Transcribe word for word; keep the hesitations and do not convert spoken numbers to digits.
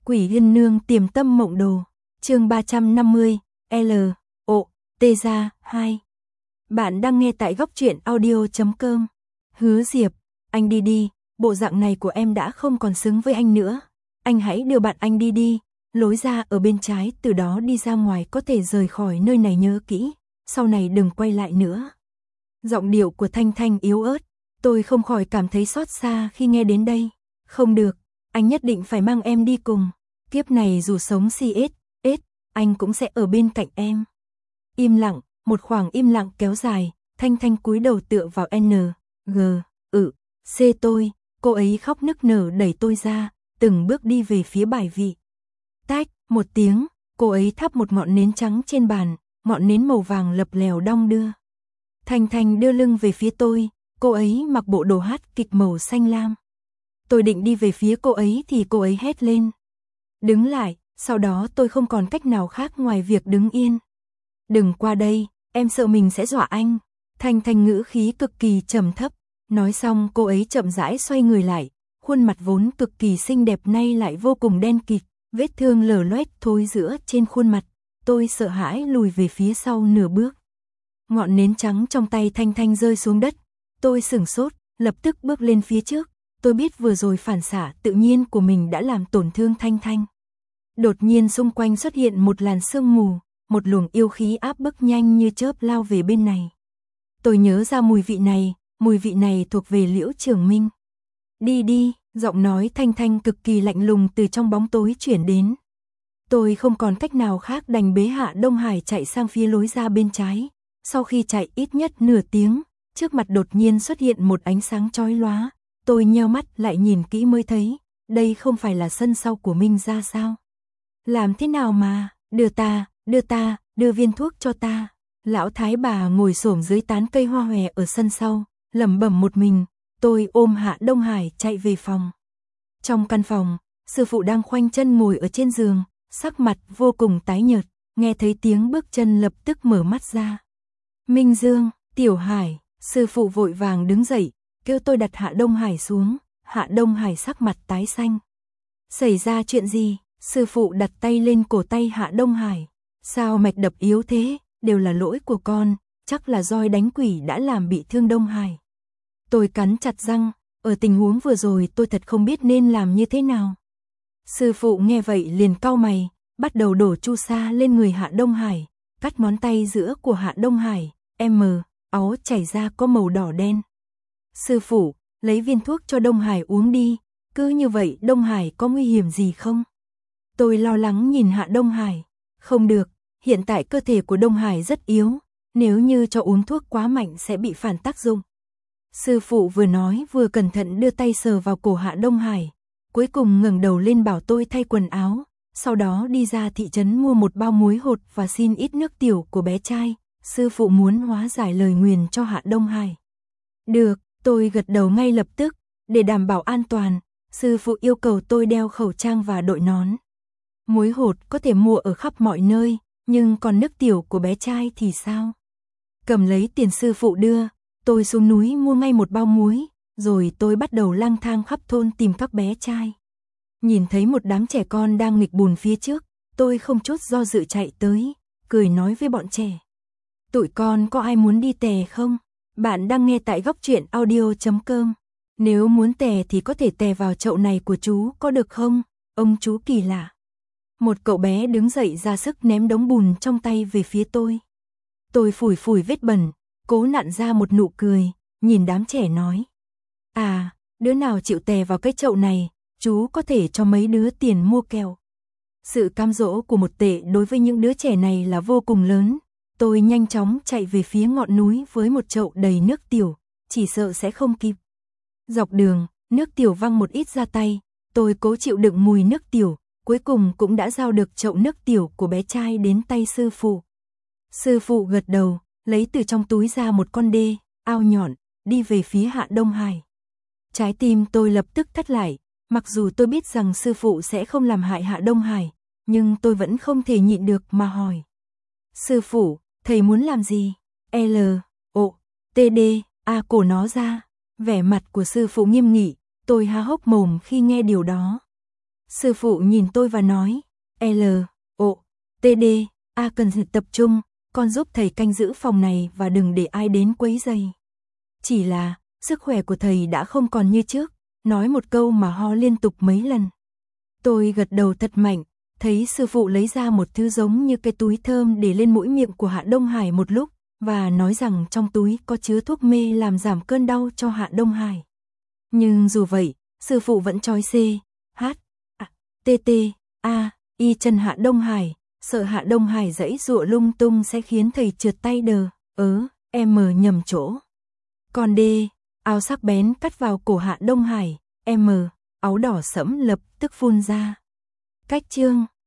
Quỷ Yên Nương Tiềm Tâm Mộng Đồ, chương ba trăm năm mươi, L, O, T ra, hai. Bạn đang nghe tại góc truyện audio chấm com. Hứa Diệp, anh đi đi, bộ dạng này của em đã không còn xứng với anh nữa. Anh hãy đưa bạn anh đi đi, lối ra ở bên trái, từ đó đi ra ngoài có thể rời khỏi nơi này, nhớ kỹ, sau này đừng quay lại nữa. Giọng điệu của Thanh Thanh yếu ớt, tôi không khỏi cảm thấy xót xa khi nghe đến đây. Không được, anh nhất định phải mang em đi cùng. Kiếp này dù sống xê ét, ét, anh cũng sẽ ở bên cạnh em. Im lặng, một khoảng im lặng kéo dài, Thanh Thanh cúi đầu tựa vào N, G, ự, C tôi, cô ấy khóc nức nở đẩy tôi ra, từng bước đi về phía bài vị. Tách, một tiếng, cô ấy thắp một ngọn nến trắng trên bàn, ngọn nến màu vàng lập lèo đong đưa. Thanh Thanh đưa lưng về phía tôi, cô ấy mặc bộ đồ hát kịch màu xanh lam. Tôi định đi về phía cô ấy thì cô ấy hét lên. Đứng lại, sau đó tôi không còn cách nào khác ngoài việc đứng yên. Đừng qua đây, em sợ mình sẽ dọa anh. Thanh Thanh ngữ khí cực kỳ trầm thấp. Nói xong cô ấy chậm rãi xoay người lại, khuôn mặt vốn cực kỳ xinh đẹp nay lại vô cùng đen kịt, vết thương lở loét thối rữa trên khuôn mặt. Tôi sợ hãi lùi về phía sau nửa bước. Ngọn nến trắng trong tay Thanh Thanh rơi xuống đất. Tôi sửng sốt, lập tức bước lên phía trước. Tôi biết vừa rồi phản xạ tự nhiên của mình đã làm tổn thương Thanh Thanh. Đột nhiên xung quanh xuất hiện một làn sương mù, một luồng yêu khí áp bức nhanh như chớp lao về bên này. Tôi nhớ ra mùi vị này, mùi vị này thuộc về Liễu Trường Minh. Đi đi, giọng nói Thanh Thanh cực kỳ lạnh lùng từ trong bóng tối chuyển đến. Tôi không còn cách nào khác đành bế Hạ Đông Hải chạy sang phía lối ra bên trái. Sau khi chạy ít nhất nửa tiếng, trước mặt đột nhiên xuất hiện một ánh sáng chói lóa. Tôi nheo mắt lại nhìn kỹ mới thấy, đây không phải là sân sau của Minh gia sao? Làm thế nào mà, đưa ta, đưa ta, đưa viên thuốc cho ta. Lão thái bà ngồi xổm dưới tán cây hoa hòe ở sân sau, lẩm bẩm một mình. Tôi ôm Hạ Đông Hải chạy về phòng. Trong căn phòng, sư phụ đang khoanh chân ngồi ở trên giường, sắc mặt vô cùng tái nhợt, nghe thấy tiếng bước chân lập tức mở mắt ra. Minh Dương, Tiểu Hải, sư phụ vội vàng đứng dậy, kêu tôi đặt Hạ Đông Hải xuống. Hạ Đông Hải sắc mặt tái xanh. Xảy ra chuyện gì? Sư phụ đặt tay lên cổ tay Hạ Đông Hải. Sao mạch đập yếu thế? Đều là lỗi của con, chắc là roi đánh quỷ đã làm bị thương Đông Hải. Tôi cắn chặt răng, ở tình huống vừa rồi tôi thật không biết nên làm như thế nào. Sư phụ nghe vậy liền cau mày, bắt đầu đổ chu sa lên người Hạ Đông Hải, cắt ngón tay giữa của Hạ Đông Hải, M, áo chảy ra có màu đỏ đen. Sư phụ, lấy viên thuốc cho Đông Hải uống đi, cứ như vậy Đông Hải có nguy hiểm gì không? Tôi lo lắng nhìn Hạ Đông Hải. Không được, hiện tại cơ thể của Đông Hải rất yếu, nếu như cho uống thuốc quá mạnh sẽ bị phản tác dụng. Sư phụ vừa nói vừa cẩn thận đưa tay sờ vào cổ Hạ Đông Hải, cuối cùng ngẩng đầu lên bảo tôi thay quần áo, sau đó đi ra thị trấn mua một bao muối hột và xin ít nước tiểu của bé trai. Sư phụ muốn hóa giải lời nguyền cho Hạ Đông Hải. Được, tôi gật đầu ngay lập tức, để đảm bảo an toàn, sư phụ yêu cầu tôi đeo khẩu trang và đội nón. Muối hột có thể mua ở khắp mọi nơi, nhưng còn nước tiểu của bé trai thì sao? Cầm lấy tiền sư phụ đưa, tôi xuống núi mua ngay một bao muối, rồi tôi bắt đầu lang thang khắp thôn tìm các bé trai. Nhìn thấy một đám trẻ con đang nghịch bùn phía trước, tôi không chút do dự chạy tới, cười nói với bọn trẻ. Tụi con có ai muốn đi tè không? Bạn đang nghe tại góc truyện audio chấm com. Nếu muốn tè thì có thể tè vào chậu này của chú, có được không? Ông chú kỳ lạ. Một cậu bé đứng dậy ra sức ném đống bùn trong tay về phía tôi. Tôi phủi phủi vết bẩn, cố nặn ra một nụ cười, nhìn đám trẻ nói. À, đứa nào chịu tè vào cái chậu này, chú có thể cho mấy đứa tiền mua kẹo. Sự cam dỗ của một tệ đối với những đứa trẻ này là vô cùng lớn. Tôi nhanh chóng chạy về phía ngọn núi với một chậu đầy nước tiểu, chỉ sợ sẽ không kịp. Dọc đường, nước tiểu văng một ít ra tay, tôi cố chịu đựng mùi nước tiểu, cuối cùng cũng đã giao được chậu nước tiểu của bé trai đến tay sư phụ. Sư phụ gật đầu, lấy từ trong túi ra một con đê, ao nhọn, đi về phía Hạ Đông Hải. Trái tim tôi lập tức thắt lại, mặc dù tôi biết rằng sư phụ sẽ không làm hại Hạ Đông Hải, nhưng tôi vẫn không thể nhịn được mà hỏi. Sư phụ, thầy muốn làm gì? L, O, T D, A cổ nó ra. Vẻ mặt của sư phụ nghiêm nghị, tôi há hốc mồm khi nghe điều đó. Sư phụ nhìn tôi và nói, L, O, T D, A cần tập trung, con giúp thầy canh giữ phòng này và đừng để ai đến quấy rầy. Chỉ là, sức khỏe của thầy đã không còn như trước, nói một câu mà ho liên tục mấy lần. Tôi gật đầu thật mạnh, thấy sư phụ lấy ra một thứ giống như cái túi thơm để lên mũi miệng của Hạ Đông Hải một lúc, và nói rằng trong túi có chứa thuốc mê làm giảm cơn đau cho Hạ Đông Hải. Nhưng dù vậy, sư phụ vẫn trói C, H, A, T T, A, Y chân Hạ Đông Hải, sợ Hạ Đông Hải giãy giụa lung tung sẽ khiến thầy trượt tay đờ, ớ, M nhầm chỗ. Còn D, áo sắc bén cắt vào cổ Hạ Đông Hải, M, áo đỏ sẫm lập tức phun ra. Cách chương